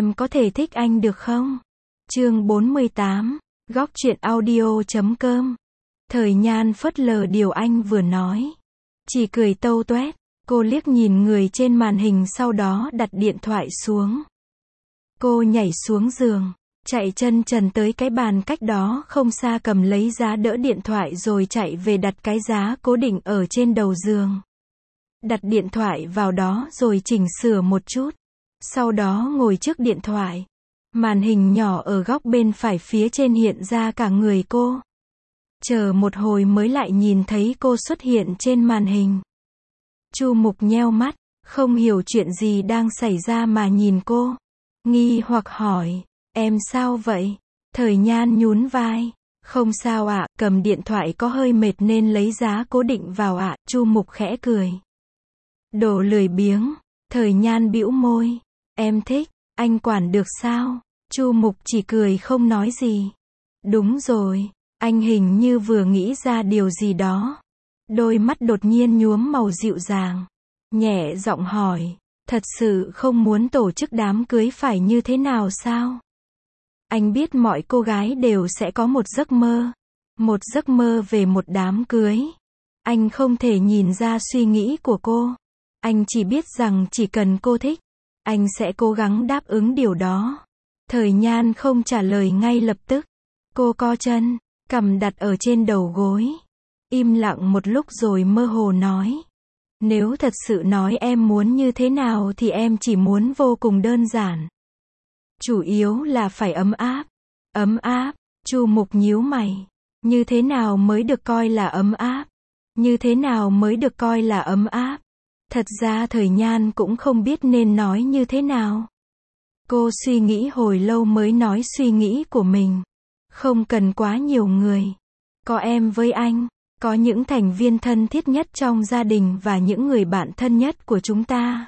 Em có thể thích anh được không? Chương 48, góc truyện audio.com. Thời Nhan phớt lờ điều anh vừa nói. Chỉ cười tâu tuét, cô liếc nhìn người trên màn hình sau đó đặt điện thoại xuống. Cô nhảy xuống giường, chạy chân trần tới cái bàn cách đó không xa cầm lấy giá đỡ điện thoại rồi chạy về đặt cái giá cố định ở trên đầu giường. Đặt điện thoại vào đó rồi chỉnh sửa một chút. Sau đó ngồi trước điện thoại. Màn hình nhỏ ở góc bên phải phía trên hiện ra cả người cô. Chờ một hồi mới lại nhìn thấy cô xuất hiện trên màn hình. Chu Mục nheo mắt, không hiểu chuyện gì đang xảy ra mà nhìn cô. Nghi hoặc hỏi, em sao vậy? Thời Nhan nhún vai, không sao ạ, cầm điện thoại có hơi mệt nên lấy giá cố định vào ạ. Chu Mục khẽ cười. Đồ lười biếng. Thời Nhan bĩu môi, em thích, anh quản được sao? Chu Mục chỉ cười không nói gì. Đúng rồi, anh hình như vừa nghĩ ra điều gì đó. Đôi mắt đột nhiên nhuốm màu dịu dàng, nhẹ giọng hỏi, thật sự không muốn tổ chức đám cưới phải như thế nào sao? Anh biết mọi cô gái đều sẽ có một giấc mơ về một đám cưới. Anh không thể nhìn ra suy nghĩ của cô. Anh chỉ biết rằng chỉ cần cô thích, anh sẽ cố gắng đáp ứng điều đó. Thời Nhan không trả lời ngay lập tức. Cô co chân, cằm đặt ở trên đầu gối. Im lặng một lúc rồi mơ hồ nói. Nếu thật sự nói em muốn như thế nào thì em chỉ muốn vô cùng đơn giản. Chủ yếu là phải ấm áp. Ấm áp, Chu Mục nhíu mày. Như thế nào mới được coi là ấm áp? Như thế nào mới được coi là ấm áp? Thật ra Thời Nhan cũng không biết nên nói như thế nào. Cô suy nghĩ hồi lâu mới nói suy nghĩ của mình. Không cần quá nhiều người. Có em với anh, có những thành viên thân thiết nhất trong gia đình và những người bạn thân nhất của chúng ta.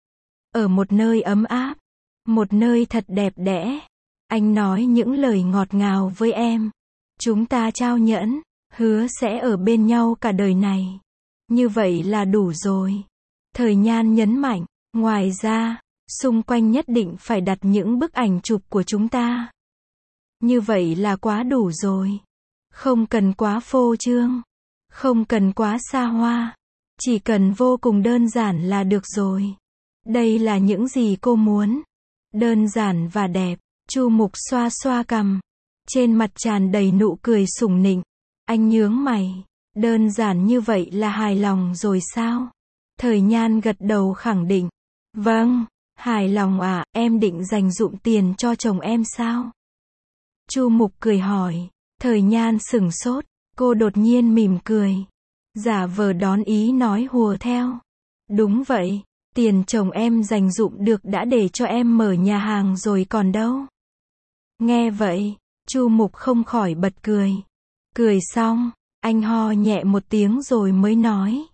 Ở một nơi ấm áp, một nơi thật đẹp đẽ. Anh nói những lời ngọt ngào với em. Chúng ta trao nhẫn, hứa sẽ ở bên nhau cả đời này. Như vậy là đủ rồi. Thời Nhan nhấn mạnh, ngoài ra, xung quanh nhất định phải đặt những bức ảnh chụp của chúng ta. Như vậy là quá đủ rồi. Không cần quá phô trương, không cần quá xa hoa, chỉ cần vô cùng đơn giản là được rồi. Đây là những gì cô muốn. Đơn giản và đẹp. Chu Mục xoa xoa cằm, trên mặt tràn đầy nụ cười sủng nịnh. Anh nhướng mày, đơn giản như vậy là hài lòng rồi sao? Thời Nhan gật đầu khẳng định. Vâng, hài lòng ạ, em định dành dụm tiền cho chồng em sao? Chu Mục cười hỏi. Thời Nhan sửng sốt, cô đột nhiên mỉm cười. Giả vờ đón ý nói hùa theo. Đúng vậy, tiền chồng em dành dụm được đã để cho em mở nhà hàng rồi còn đâu. Nghe vậy, Chu Mục không khỏi bật cười. Cười xong, anh ho nhẹ một tiếng rồi mới nói.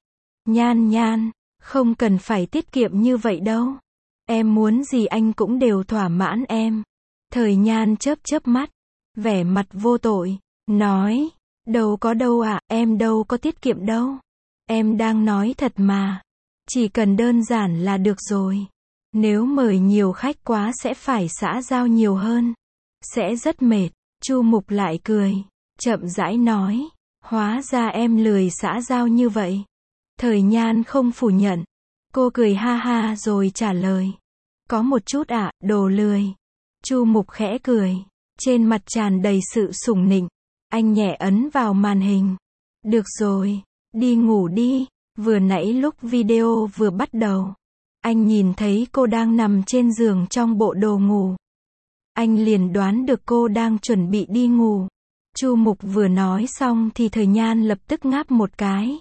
Nhan, không cần phải tiết kiệm như vậy đâu. Em muốn gì anh cũng đều thỏa mãn em. Thời Nhan chớp mắt, vẻ mặt vô tội, nói. Đâu có đâu ạ, em đâu có tiết kiệm đâu. Em đang nói thật mà. Chỉ cần đơn giản là được rồi. Nếu mời nhiều khách quá sẽ phải xã giao nhiều hơn. Sẽ rất mệt. Chu Mục lại cười, chậm rãi nói. Hóa ra em lười xã giao như vậy. Thời Nhan không phủ nhận. Cô cười ha ha rồi trả lời. Có một chút ạ, đồ lười. Chu Mục khẽ cười, trên mặt tràn đầy sự sủng nịnh. Anh nhẹ ấn vào màn hình. Được rồi, đi ngủ đi. Vừa nãy lúc video vừa bắt đầu, anh nhìn thấy cô đang nằm trên giường trong bộ đồ ngủ. Anh liền đoán được cô đang chuẩn bị đi ngủ. Chu Mục vừa nói xong thì Thời Nhan lập tức ngáp một cái.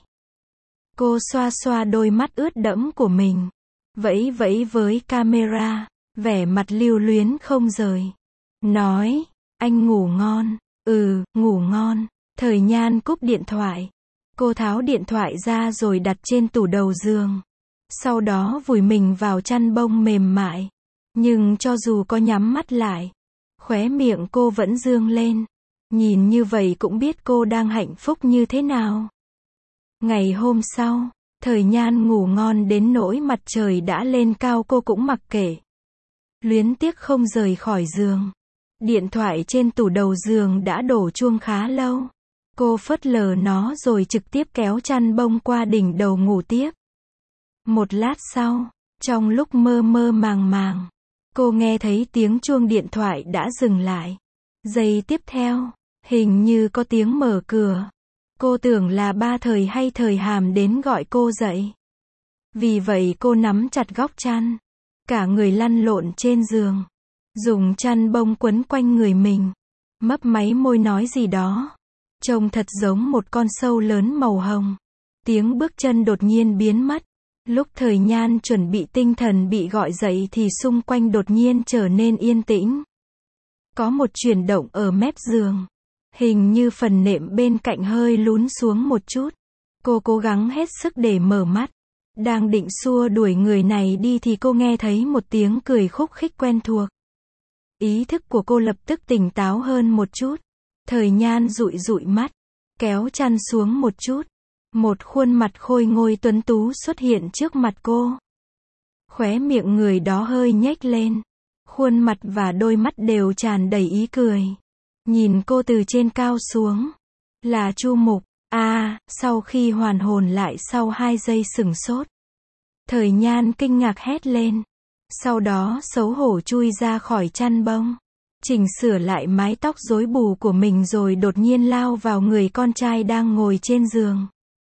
Cô xoa xoa đôi mắt ướt đẫm của mình, vẫy vẫy với camera, vẻ mặt lưu luyến không rời. Nói, anh ngủ ngon. Ngủ ngon. Thời Nhan cúp điện thoại. Cô tháo điện thoại ra rồi đặt trên tủ đầu giường. Sau đó vùi mình vào chăn bông mềm mại. Nhưng cho dù có nhắm mắt lại, khóe miệng cô vẫn dương lên. Nhìn như vậy cũng biết cô đang hạnh phúc như thế nào. Ngày hôm sau, Thời Nhan ngủ ngon đến nỗi mặt trời đã lên cao cô cũng mặc kệ. luyến tiếc không rời khỏi giường. Điện thoại trên tủ đầu giường đã đổ chuông khá lâu. Cô phớt lờ nó rồi trực tiếp kéo chăn bông qua đỉnh đầu ngủ tiếp. Một lát sau, trong lúc mơ mơ màng màng, cô nghe thấy tiếng chuông điện thoại đã dừng lại. Giây tiếp theo, hình như có tiếng mở cửa. Cô tưởng là ba Thời hay Thời Hàm đến gọi cô dậy. Vì vậy cô nắm chặt góc chăn, cả người lăn lộn trên giường, dùng chăn bông quấn quanh người mình, mấp máy môi nói gì đó. Trông thật giống một con sâu lớn màu hồng. Tiếng bước chân đột nhiên biến mất. Lúc Thời Nhan chuẩn bị tinh thần bị gọi dậy thì xung quanh đột nhiên trở nên yên tĩnh. Có một chuyển động ở mép giường. Hình như phần nệm bên cạnh hơi lún xuống một chút. Cô cố gắng hết sức để mở mắt. Đang định xua đuổi người này đi thì cô nghe thấy một tiếng cười khúc khích quen thuộc. Ý thức của cô lập tức tỉnh táo hơn một chút. Thời Nhan dụi dụi mắt, kéo chăn xuống một chút. Một khuôn mặt khôi ngôi tuấn tú xuất hiện trước mặt cô. Khóe miệng người đó hơi nhếch lên. Khuôn mặt và đôi mắt đều tràn đầy ý cười. Nhìn cô từ trên cao xuống. Là Chu Mục. Sau khi hoàn hồn lại sau 2 giây sửng sốt. Thời Nhan kinh ngạc hét lên. Sau đó xấu hổ chui ra khỏi chăn bông. Chỉnh sửa lại mái tóc rối bù của mình rồi đột nhiên lao vào người con trai đang ngồi trên giường.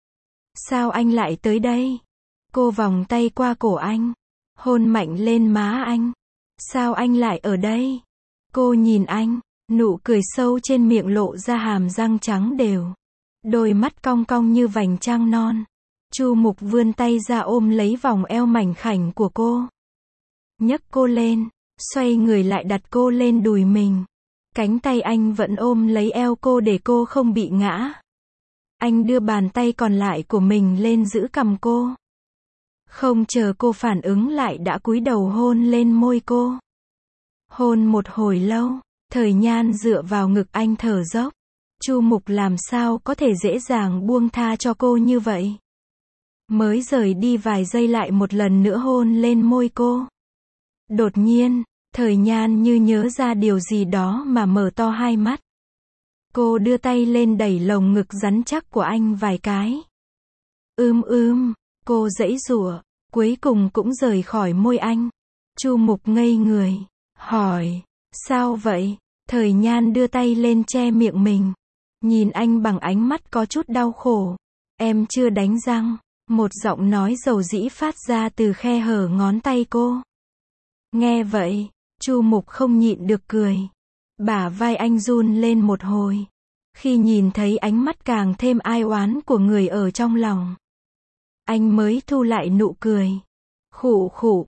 Sao anh lại tới đây? Cô vòng tay qua cổ anh. Hôn mạnh lên má anh. Sao anh lại ở đây? Cô nhìn anh. Nụ cười sâu trên miệng lộ ra hàm răng trắng đều. Đôi mắt cong cong như vành trăng non. Chu Mục vươn tay ra ôm lấy vòng eo mảnh khảnh của cô. Nhấc cô lên. Xoay người lại đặt cô lên đùi mình. Cánh tay anh vẫn ôm lấy eo cô để cô không bị ngã. Anh đưa bàn tay còn lại của mình lên giữ cằm cô. Không chờ cô phản ứng lại đã cúi đầu hôn lên môi cô. Hôn một hồi lâu, Thời Nhan dựa vào ngực anh thở dốc. Chu Mục làm sao có thể dễ dàng buông tha cho cô như vậy. Mới rời đi vài giây lại một lần nữa hôn lên môi cô. Đột nhiên, Thời Nhan như nhớ ra điều gì đó mà mở to hai mắt. Cô đưa tay lên đẩy lồng ngực rắn chắc của anh vài cái. Cô giãy giụa, cuối cùng cũng rời khỏi môi anh. Chu Mục ngây người, hỏi, sao vậy? Thời Nhan đưa tay lên che miệng mình. Nhìn anh bằng ánh mắt có chút đau khổ. Em chưa đánh răng. Một giọng nói dầu dĩ phát ra từ khe hở ngón tay cô. Nghe vậy, Chu Mục không nhịn được cười. Bả vai anh run lên một hồi. Khi nhìn thấy ánh mắt càng thêm ai oán của người ở trong lòng. Anh mới thu lại nụ cười. Khụ khụ,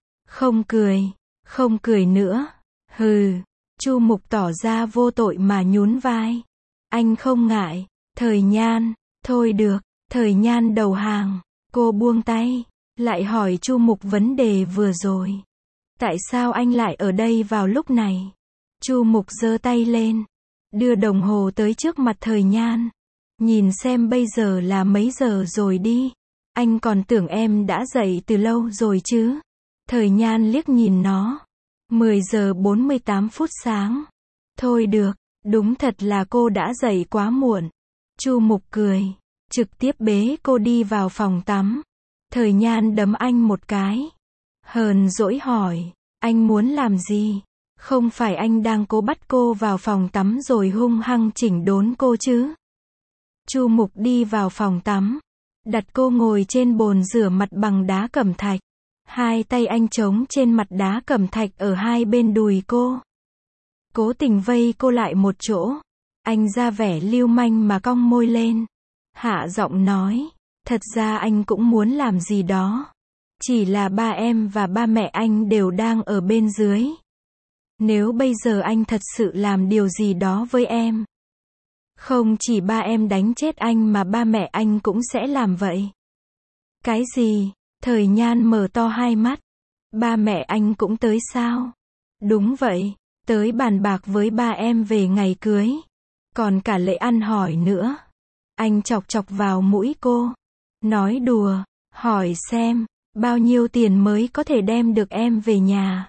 không cười nữa. Hừ, Chu Mục tỏ ra vô tội mà nhún vai. Anh không ngại. Thời Nhan, thôi được. Thời Nhan đầu hàng. Cô buông tay, lại hỏi Chu Mục vấn đề vừa rồi. Tại sao anh lại ở đây vào lúc này? Chu Mục giơ tay lên, đưa đồng hồ tới trước mặt Thời Nhan. Nhìn xem bây giờ là mấy giờ rồi đi. Anh còn tưởng em đã dậy từ lâu rồi chứ. Thời Nhan liếc nhìn nó. 10 giờ 48 phút sáng. Thôi được, đúng thật là cô đã dậy quá muộn. Chu Mục cười, trực tiếp bế cô đi vào phòng tắm. Thời Nhan đấm anh một cái. Hờn dỗi hỏi, anh muốn làm gì? Không phải anh đang cố bắt cô vào phòng tắm rồi hung hăng chỉnh đốn cô chứ? Chu Mục đi vào phòng tắm, đặt cô ngồi trên bồn rửa mặt bằng đá cẩm thạch. Hai tay anh chống trên mặt đá cẩm thạch ở hai bên đùi cô. Cố tình vây cô lại một chỗ. Anh ra vẻ lưu manh mà cong môi lên. Hạ giọng nói, thật ra anh cũng muốn làm gì đó. Chỉ là ba em và ba mẹ anh đều đang ở bên dưới. Nếu bây giờ anh thật sự làm điều gì đó với em, không chỉ ba em đánh chết anh mà ba mẹ anh cũng sẽ làm vậy. Cái gì? Thời Nhan mở to hai mắt. Ba mẹ anh cũng tới sao? Đúng vậy, tới bàn bạc với ba em về ngày cưới. Còn cả lễ ăn hỏi nữa. Anh chọc chọc vào mũi cô. Nói đùa, hỏi xem, bao nhiêu tiền mới có thể đem được em về nhà.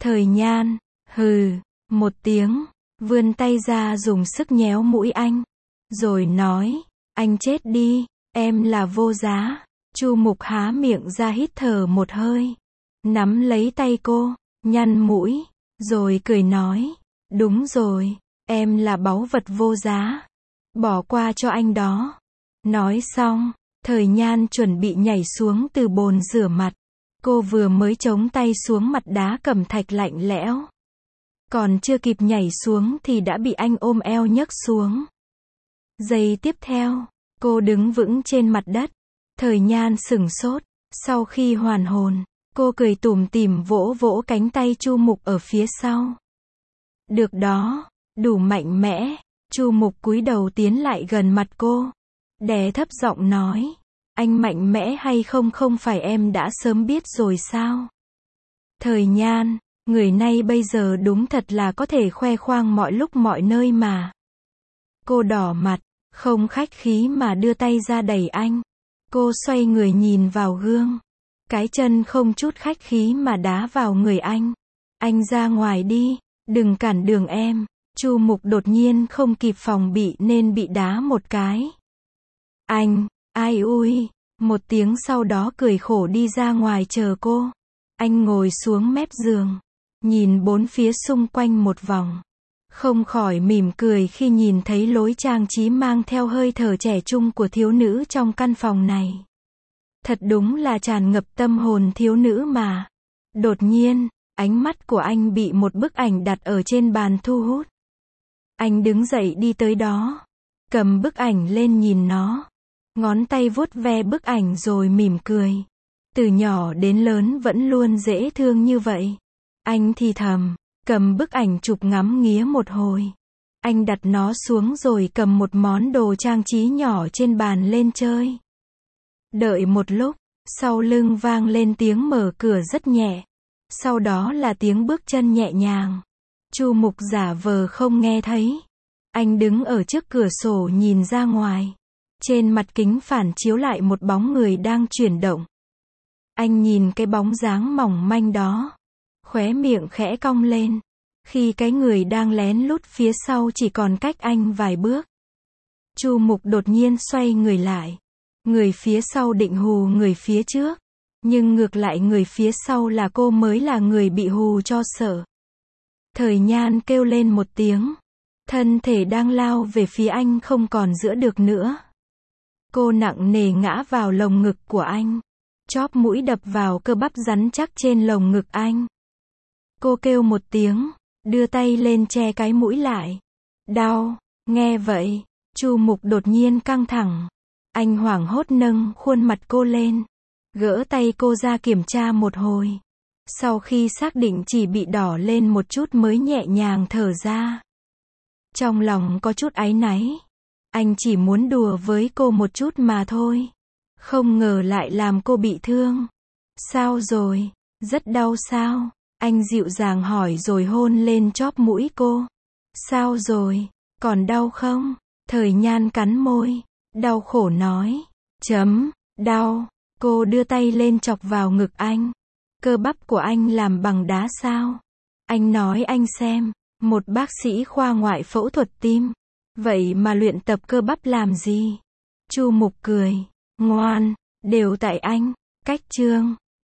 Thời Nhan, hừ, một tiếng, vươn tay ra dùng sức nhéo mũi anh. Rồi nói, anh chết đi, em là vô giá. Chu Mục há miệng ra hít thở một hơi. Nắm lấy tay cô, nhăn mũi, rồi cười nói, đúng rồi, em là báu vật vô giá. Bỏ qua cho anh đó. Nói xong, Thời Nhan chuẩn bị nhảy xuống từ bồn rửa mặt. Cô vừa mới chống tay xuống mặt đá cẩm thạch lạnh lẽo. Còn chưa kịp nhảy xuống thì đã bị anh ôm eo nhấc xuống. Giây tiếp theo, cô đứng vững trên mặt đất. Thời Nhan sửng sốt. Sau khi hoàn hồn, cô cười tủm tỉm vỗ vỗ cánh tay Chu Mục ở phía sau. Được đó, đủ mạnh mẽ. Chu Mục cúi đầu tiến lại gần mặt cô. Đè thấp giọng nói, anh mạnh mẽ hay không không phải em đã sớm biết rồi sao? Thời Nhan, người này bây giờ đúng thật là có thể khoe khoang mọi lúc mọi nơi mà. Cô đỏ mặt, không khách khí mà đưa tay ra đẩy anh. Cô xoay người nhìn vào gương. Cái chân không chút khách khí mà đá vào người anh. Anh ra ngoài đi, đừng cản đường em. Chu Mục đột nhiên không kịp phòng bị nên bị đá một cái. Anh, ai ui, một tiếng sau đó cười khổ đi ra ngoài chờ cô. Anh ngồi xuống mép giường, nhìn bốn phía xung quanh một vòng. Không khỏi mỉm cười khi nhìn thấy lối trang trí mang theo hơi thở trẻ trung của thiếu nữ trong căn phòng này. Thật đúng là tràn ngập tâm hồn thiếu nữ mà. Đột nhiên, ánh mắt của anh bị một bức ảnh đặt ở trên bàn thu hút. Anh đứng dậy đi tới đó, cầm bức ảnh lên nhìn nó. Ngón tay vuốt ve bức ảnh rồi mỉm cười. Từ nhỏ đến lớn vẫn luôn dễ thương như vậy. Anh thì thầm, cầm bức ảnh chụp ngắm nghía một hồi. Anh đặt nó xuống rồi cầm một món đồ trang trí nhỏ trên bàn lên chơi. Đợi một lúc, sau lưng vang lên tiếng mở cửa rất nhẹ. Sau đó là tiếng bước chân nhẹ nhàng. Chu Mục giả vờ không nghe thấy. Anh đứng ở trước cửa sổ nhìn ra ngoài. Trên mặt kính phản chiếu lại một bóng người đang chuyển động. Anh nhìn cái bóng dáng mỏng manh đó. Khóe miệng khẽ cong lên. Khi cái người đang lén lút phía sau chỉ còn cách anh vài bước. Chu Mục đột nhiên xoay người lại. Người phía sau định hù người phía trước. Nhưng ngược lại người phía sau là cô mới là người bị hù cho sợ. Thời Nhan kêu lên một tiếng. Thân thể đang lao về phía anh không còn giữ được nữa. Cô nặng nề ngã vào lồng ngực của anh. Chóp mũi đập vào cơ bắp rắn chắc trên lồng ngực anh. Cô kêu một tiếng, đưa tay lên che cái mũi lại. Đau, nghe vậy, Chu Mục đột nhiên căng thẳng. Anh hoảng hốt nâng khuôn mặt cô lên. Gỡ tay cô ra kiểm tra một hồi. Sau khi xác định chỉ bị đỏ lên một chút mới nhẹ nhàng thở ra. Trong lòng có chút áy náy. Anh chỉ muốn đùa với cô một chút mà thôi. Không ngờ lại làm cô bị thương. Sao rồi? Rất đau sao? Anh dịu dàng hỏi rồi hôn lên chóp mũi cô. Sao rồi? Còn đau không? Thời Nhan cắn môi. Đau khổ nói. Đau. Cô đưa tay lên chọc vào ngực anh. Cơ bắp của anh làm bằng đá sao? Anh nói anh xem. Một bác sĩ khoa ngoại phẫu thuật tim. Vậy mà luyện tập cơ bắp làm gì? Chu Mục cười. Ngoan. Đều tại anh. Cách chương.